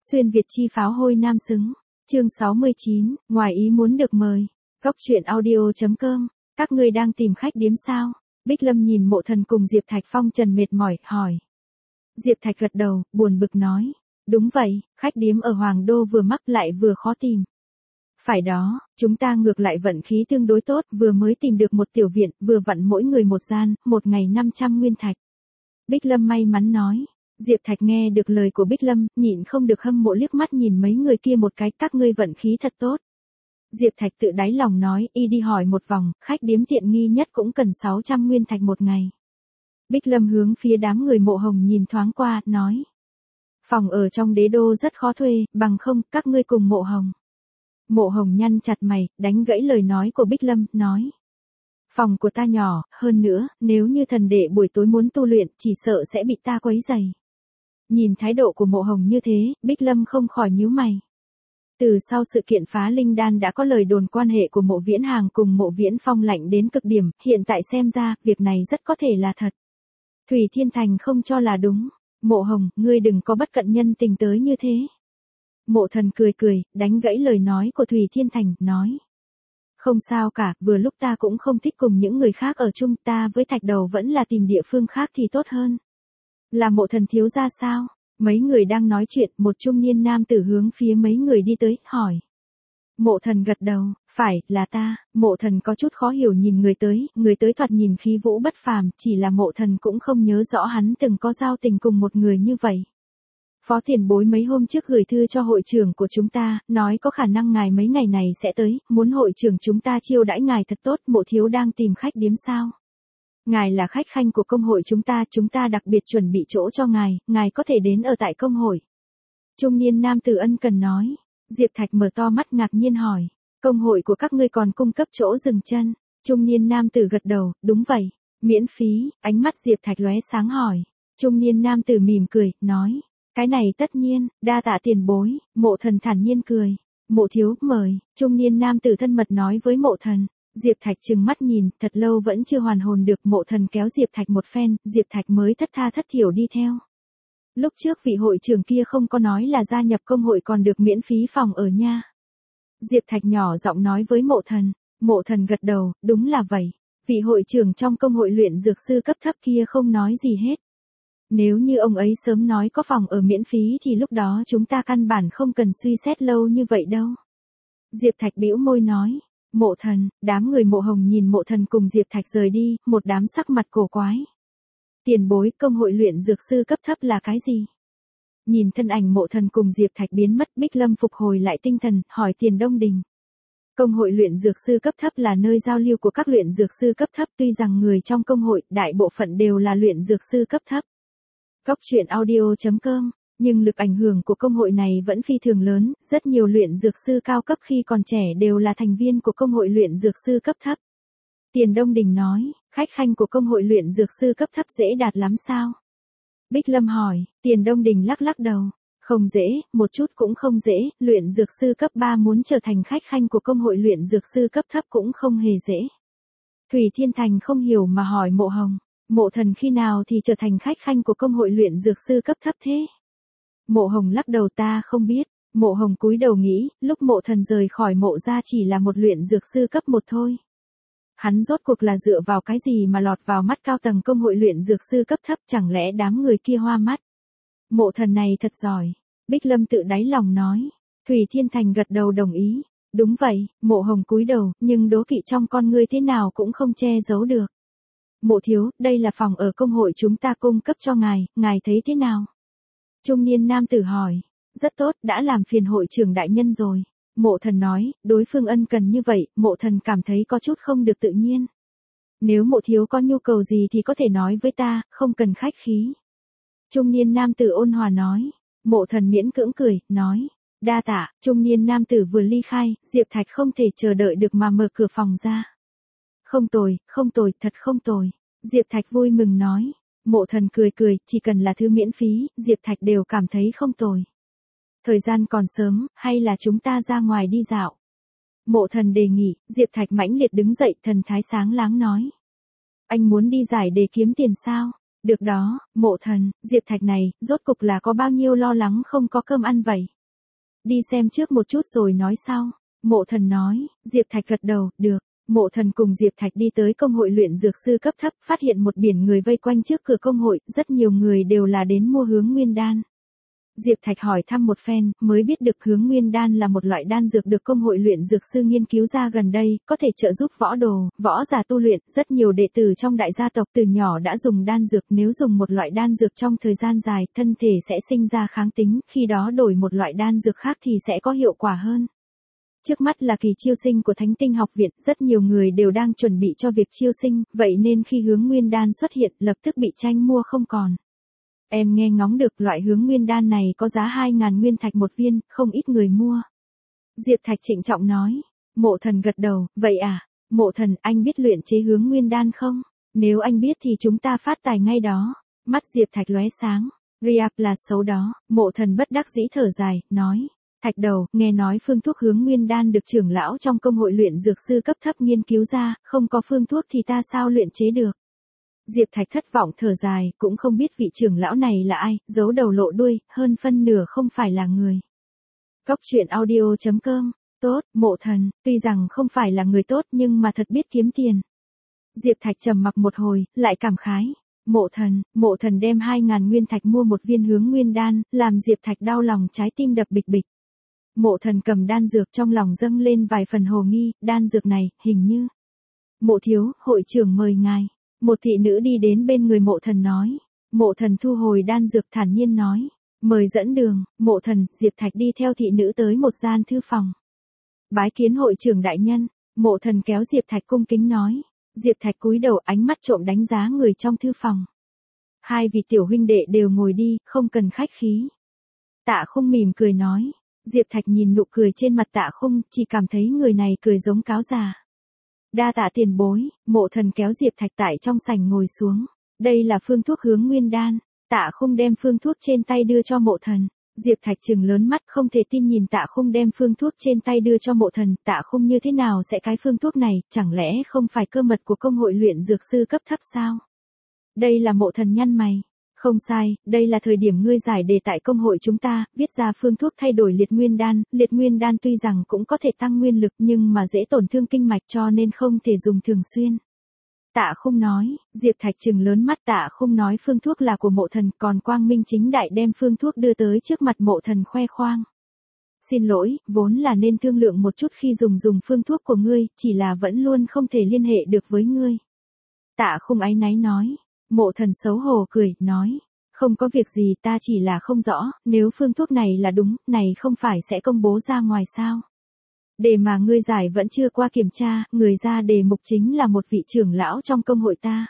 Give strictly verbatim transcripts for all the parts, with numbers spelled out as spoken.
Xuyên Việt chi pháo hôi nam xứng. Chương sáu mươi chín, ngoài ý muốn được mời. Góc truyện audio chấm com. Các ngươi đang tìm khách điếm sao? Bích Lâm nhìn Mộ Thần cùng Diệp Thạch phong trần mệt mỏi, hỏi. Diệp Thạch gật đầu, buồn bực nói. Đúng vậy, khách điếm ở Hoàng Đô vừa mắc lại vừa khó tìm. Phải đó, chúng ta ngược lại vận khí tương đối tốt, vừa mới tìm được một tiểu viện, vừa vặn mỗi người một gian, một ngày năm trăm nguyên thạch. Bích Lâm may mắn nói. Diệp Thạch nghe được lời của Bích Lâm, nhịn không được hâm mộ liếc mắt nhìn mấy người kia một cái, các ngươi vận khí thật tốt. Diệp Thạch tự đáy lòng nói, y đi hỏi một vòng, khách điếm tiện nghi nhất cũng cần sáu trăm nguyên thạch một ngày. Bích Lâm hướng phía đám người Mộ Hồng nhìn thoáng qua, nói. Phòng ở trong đế đô rất khó thuê, bằng không, các ngươi cùng Mộ Hồng. Mộ Hồng nhăn chặt mày, đánh gãy lời nói của Bích Lâm, nói. Phòng của ta nhỏ, hơn nữa, nếu như thần đệ buổi tối muốn tu luyện, chỉ sợ sẽ bị ta quấy rầy. Nhìn thái độ của Mộ Hồng như thế, Bích Lâm không khỏi nhíu mày. Từ sau sự kiện phá linh đan đã có lời đồn quan hệ của Mộ Viễn Hàng cùng Mộ Viễn Phong lạnh đến cực điểm, hiện tại xem ra, việc này rất có thể là thật. Thủy Thiên Thành không cho là đúng. Mộ Hồng, ngươi đừng có bất cận nhân tình tới như thế. Mộ Thần cười cười, đánh gãy lời nói của Thủy Thiên Thành, nói. Không sao cả, vừa lúc ta cũng không thích cùng những người khác ở chung, ta với Thạch Đầu vẫn là tìm địa phương khác thì tốt hơn. Là Mộ Thần thiếu gia sao? Mấy người đang nói chuyện, một trung niên nam tử hướng phía mấy người đi tới, hỏi. Mộ Thần gật đầu, phải, là ta. Mộ Thần có chút khó hiểu nhìn người tới, người tới thoạt nhìn khí vũ bất phàm, chỉ là Mộ Thần cũng không nhớ rõ hắn từng có giao tình cùng một người như vậy. Phó tiền bối mấy hôm trước gửi thư cho hội trưởng của chúng ta, nói có khả năng ngài mấy ngày này sẽ tới, muốn hội trưởng chúng ta chiêu đãi ngài thật tốt. Mộ thiếu đang tìm khách điếm sao? Ngài là khách khanh của công hội chúng ta, chúng ta đặc biệt chuẩn bị chỗ cho ngài, ngài có thể đến ở tại công hội. Trung niên nam tử ân cần nói. Diệp Thạch mở to mắt ngạc nhiên hỏi, công hội của các ngươi còn cung cấp chỗ dừng chân? Trung niên nam tử gật đầu, đúng vậy, miễn phí. Ánh mắt Diệp Thạch lóe sáng hỏi. Trung niên nam tử mỉm cười, nói. Cái này tất nhiên, đa tạ tiền bối. Mộ Thần thản nhiên cười. Mộ thiếu, mời. Trung niên nam tử thân mật nói với Mộ Thần. Diệp Thạch trừng mắt nhìn, thật lâu vẫn chưa hoàn hồn được. Mộ Thần kéo Diệp Thạch một phen, Diệp Thạch mới thất tha thất thiểu đi theo. Lúc trước vị hội trưởng kia không có nói là gia nhập công hội còn được miễn phí phòng ở nha. Diệp Thạch nhỏ giọng nói với Mộ Thần. Mộ Thần gật đầu, đúng là vậy. Vị hội trưởng trong công hội luyện dược sư cấp thấp kia không nói gì hết. Nếu như ông ấy sớm nói có phòng ở miễn phí thì lúc đó chúng ta căn bản không cần suy xét lâu như vậy đâu. Diệp Thạch bĩu môi nói. Mộ Thần, đám người Mộ Hồng nhìn Mộ Thần cùng Diệp Thạch rời đi, một đám sắc mặt cổ quái. Tiền bối, công hội luyện dược sư cấp thấp là cái gì? Nhìn thân ảnh Mộ Thần cùng Diệp Thạch biến mất, Bích Lâm phục hồi lại tinh thần, hỏi Tiền Đông Đình. Công hội luyện dược sư cấp thấp là nơi giao lưu của các luyện dược sư cấp thấp, tuy rằng người trong công hội, đại bộ phận đều là luyện dược sư cấp thấp. Góc truyện audio chấm com, nhưng lực ảnh hưởng của công hội này vẫn phi thường lớn, rất nhiều luyện dược sư cao cấp khi còn trẻ đều là thành viên của công hội luyện dược sư cấp thấp. Tiền Đông Đình nói, khách khanh của công hội luyện dược sư cấp thấp dễ đạt lắm sao? Bích Lâm hỏi. Tiền Đông Đình lắc lắc đầu. Không dễ, một chút cũng không dễ, luyện dược sư cấp ba muốn trở thành khách khanh của công hội luyện dược sư cấp thấp cũng không hề dễ. Thủy Thiên Thành không hiểu mà hỏi Mộ Hồng. Mộ Thần khi nào thì trở thành khách khanh của công hội luyện dược sư cấp thấp thế? Mộ Hồng lắc đầu, ta không biết. Mộ Hồng cúi đầu nghĩ, lúc Mộ Thần rời khỏi mộ ra chỉ là một luyện dược sư cấp một thôi. Hắn rốt cuộc là dựa vào cái gì mà lọt vào mắt cao tầng công hội luyện dược sư cấp thấp, chẳng lẽ đám người kia hoa mắt? Mộ Thần này thật giỏi. Bích Lâm tự đáy lòng nói. Thủy Thiên Thành gật đầu đồng ý. Đúng vậy. Mộ Hồng cúi đầu, nhưng đố kỵ trong con ngươi thế nào cũng không che giấu được. Mộ thiếu, đây là phòng ở công hội chúng ta cung cấp cho ngài, ngài thấy thế nào? Trung niên nam tử hỏi. Rất tốt, đã làm phiền hội trưởng đại nhân rồi. Mộ Thần nói, đối phương ân cần như vậy, Mộ Thần cảm thấy có chút không được tự nhiên. Nếu Mộ thiếu có nhu cầu gì thì có thể nói với ta, không cần khách khí. Trung niên nam tử ôn hòa nói. Mộ Thần miễn cưỡng cười, nói. Đa tạ. Trung niên nam tử vừa ly khai, Diệp Thạch không thể chờ đợi được mà mở cửa phòng ra. Không tồi, không tồi, thật không tồi. Diệp Thạch vui mừng nói. Mộ Thần cười cười, chỉ cần là thứ miễn phí, Diệp Thạch đều cảm thấy không tồi. Thời gian còn sớm, hay là chúng ta ra ngoài đi dạo? Mộ Thần đề nghị. Diệp Thạch mãnh liệt đứng dậy, thần thái sáng láng nói. Anh muốn đi giải để kiếm tiền sao? Được đó, Mộ Thần. Diệp Thạch này, rốt cục là có bao nhiêu lo lắng không có cơm ăn vậy? Đi xem trước một chút rồi nói sau. Mộ Thần nói, Diệp Thạch gật đầu, được. Mộ Thần cùng Diệp Thạch đi tới công hội luyện dược sư cấp thấp, phát hiện một biển người vây quanh trước cửa công hội, rất nhiều người đều là đến mua Hướng Nguyên đan. Diệp Thạch hỏi thăm một phen, mới biết được Hướng Nguyên đan là một loại đan dược được công hội luyện dược sư nghiên cứu ra gần đây, có thể trợ giúp võ đồ, võ giả tu luyện, rất nhiều đệ tử trong đại gia tộc từ nhỏ đã dùng đan dược, nếu dùng một loại đan dược trong thời gian dài, thân thể sẽ sinh ra kháng tính, khi đó đổi một loại đan dược khác thì sẽ có hiệu quả hơn. Trước mắt là kỳ chiêu sinh của Thánh Tinh học viện, rất nhiều người đều đang chuẩn bị cho việc chiêu sinh, vậy nên khi Hướng Nguyên đan xuất hiện, lập tức bị tranh mua không còn. Em nghe ngóng được loại Hướng Nguyên đan này có giá hai ngàn nguyên thạch một viên, không ít người mua. Diệp Thạch trịnh trọng nói. Mộ Thần gật đầu, vậy à, Mộ Thần, anh biết luyện chế Hướng Nguyên đan không? Nếu anh biết thì chúng ta phát tài ngay đó. Mắt Diệp Thạch lóe sáng. Riak là xấu đó. Mộ Thần bất đắc dĩ thở dài, nói. Thạch đầu, nghe nói phương thuốc Hướng Nguyên đan được trưởng lão trong công hội luyện dược sư cấp thấp nghiên cứu ra, không có phương thuốc thì ta sao luyện chế được? Diệp Thạch thất vọng thở dài, cũng không biết vị trưởng lão này là ai, giấu đầu lộ đuôi, hơn phân nửa không phải là người. Cốc truyện audio chấm com, tốt, Mộ Thần, tuy rằng không phải là người tốt nhưng mà thật biết kiếm tiền. Diệp Thạch trầm mặc một hồi, lại cảm khái. Mộ Thần, Mộ Thần đem hai ngàn nguyên thạch mua một viên Hướng Nguyên đan, làm Diệp Thạch đau lòng trái tim đập bịch bịch. Mộ Thần cầm đan dược trong lòng dâng lên vài phần hồ nghi, đan dược này, hình như. Mộ thiếu, hội trưởng mời ngài. Một thị nữ đi đến bên người Mộ Thần nói. Mộ Thần thu hồi đan dược thản nhiên nói. Mời dẫn đường. Mộ Thần, Diệp Thạch đi theo thị nữ tới một gian thư phòng. Bái kiến hội trưởng đại nhân. Mộ Thần kéo Diệp Thạch cung kính nói. Diệp Thạch cúi đầu ánh mắt trộm đánh giá người trong thư phòng. Hai vị tiểu huynh đệ đều ngồi đi, không cần khách khí. Tạ Khung mỉm cười nói. Diệp Thạch nhìn nụ cười trên mặt Tạ Khung, chỉ cảm thấy người này cười giống cáo già. Đa tạ tiền bối. Mộ Thần kéo Diệp Thạch tại trong sảnh ngồi xuống. Đây là phương thuốc Hướng Nguyên đan. Tạ Khung đem phương thuốc trên tay đưa cho Mộ Thần. Diệp Thạch trừng lớn mắt không thể tin nhìn Tạ Khung đem phương thuốc trên tay đưa cho Mộ Thần. Tạ Khung như thế nào sẽ cái phương thuốc này, chẳng lẽ không phải cơ mật của công hội luyện dược sư cấp thấp sao? Đây là Mộ Thần nhăn mày. Không sai, đây là thời điểm ngươi giải đề tại công hội chúng ta, viết ra phương thuốc thay đổi liệt nguyên đan, liệt nguyên đan tuy rằng cũng có thể tăng nguyên lực nhưng mà dễ tổn thương kinh mạch cho nên không thể dùng thường xuyên. Tạ Khung nói, Diệp Thạch trừng lớn mắt. Tạ Khung nói phương thuốc là của Mộ Thần, còn quang minh chính đại đem phương thuốc đưa tới trước mặt Mộ Thần khoe khoang. Xin lỗi, vốn là nên thương lượng một chút khi dùng dùng phương thuốc của ngươi, chỉ là vẫn luôn không thể liên hệ được với ngươi. Tạ Khung áy náy nói. Mộ Thần xấu hổ cười, nói. Không có việc gì, ta chỉ là không rõ, nếu phương thuốc này là đúng, này không phải sẽ công bố ra ngoài sao? Đề mà ngươi giải vẫn chưa qua kiểm tra, người ra đề mục chính là một vị trưởng lão trong công hội ta.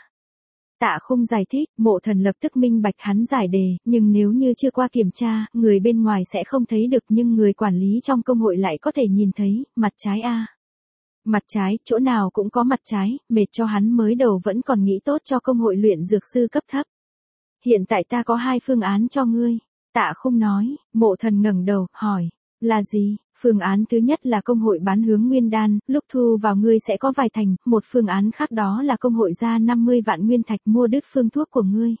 Tạ Khung giải thích, Mộ Thần lập tức minh bạch hắn giải đề, nhưng nếu như chưa qua kiểm tra, người bên ngoài sẽ không thấy được nhưng người quản lý trong công hội lại có thể nhìn thấy, mặt trái a. Mặt trái, chỗ nào cũng có mặt trái, mệt cho hắn mới đầu vẫn còn nghĩ tốt cho công hội luyện dược sư cấp thấp. Hiện tại ta có hai phương án cho ngươi. Tạ Khung nói. Mộ Thần ngẩng đầu, hỏi. Là gì? Phương án thứ nhất là công hội bán Hướng Nguyên đan, lúc thu vào ngươi sẽ có vài thành, một phương án khác đó là công hội ra năm mươi vạn nguyên thạch mua đứt phương thuốc của ngươi.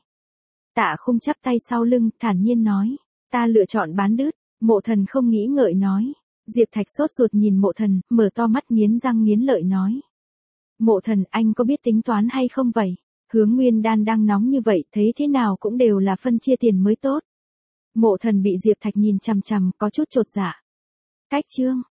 Tạ Khung chắp tay sau lưng, thản nhiên nói. Ta lựa chọn bán đứt. Mộ Thần không nghĩ ngợi nói. Diệp Thạch sốt ruột nhìn Mộ Thần, mở to mắt nghiến răng nghiến lợi nói. Mộ Thần, anh có biết tính toán hay không vậy? Hướng Nguyên đan đang nóng như vậy, thấy thế nào cũng đều là phân chia tiền mới tốt. Mộ Thần bị Diệp Thạch nhìn chằm chằm, có chút chột dạ. Cách chương,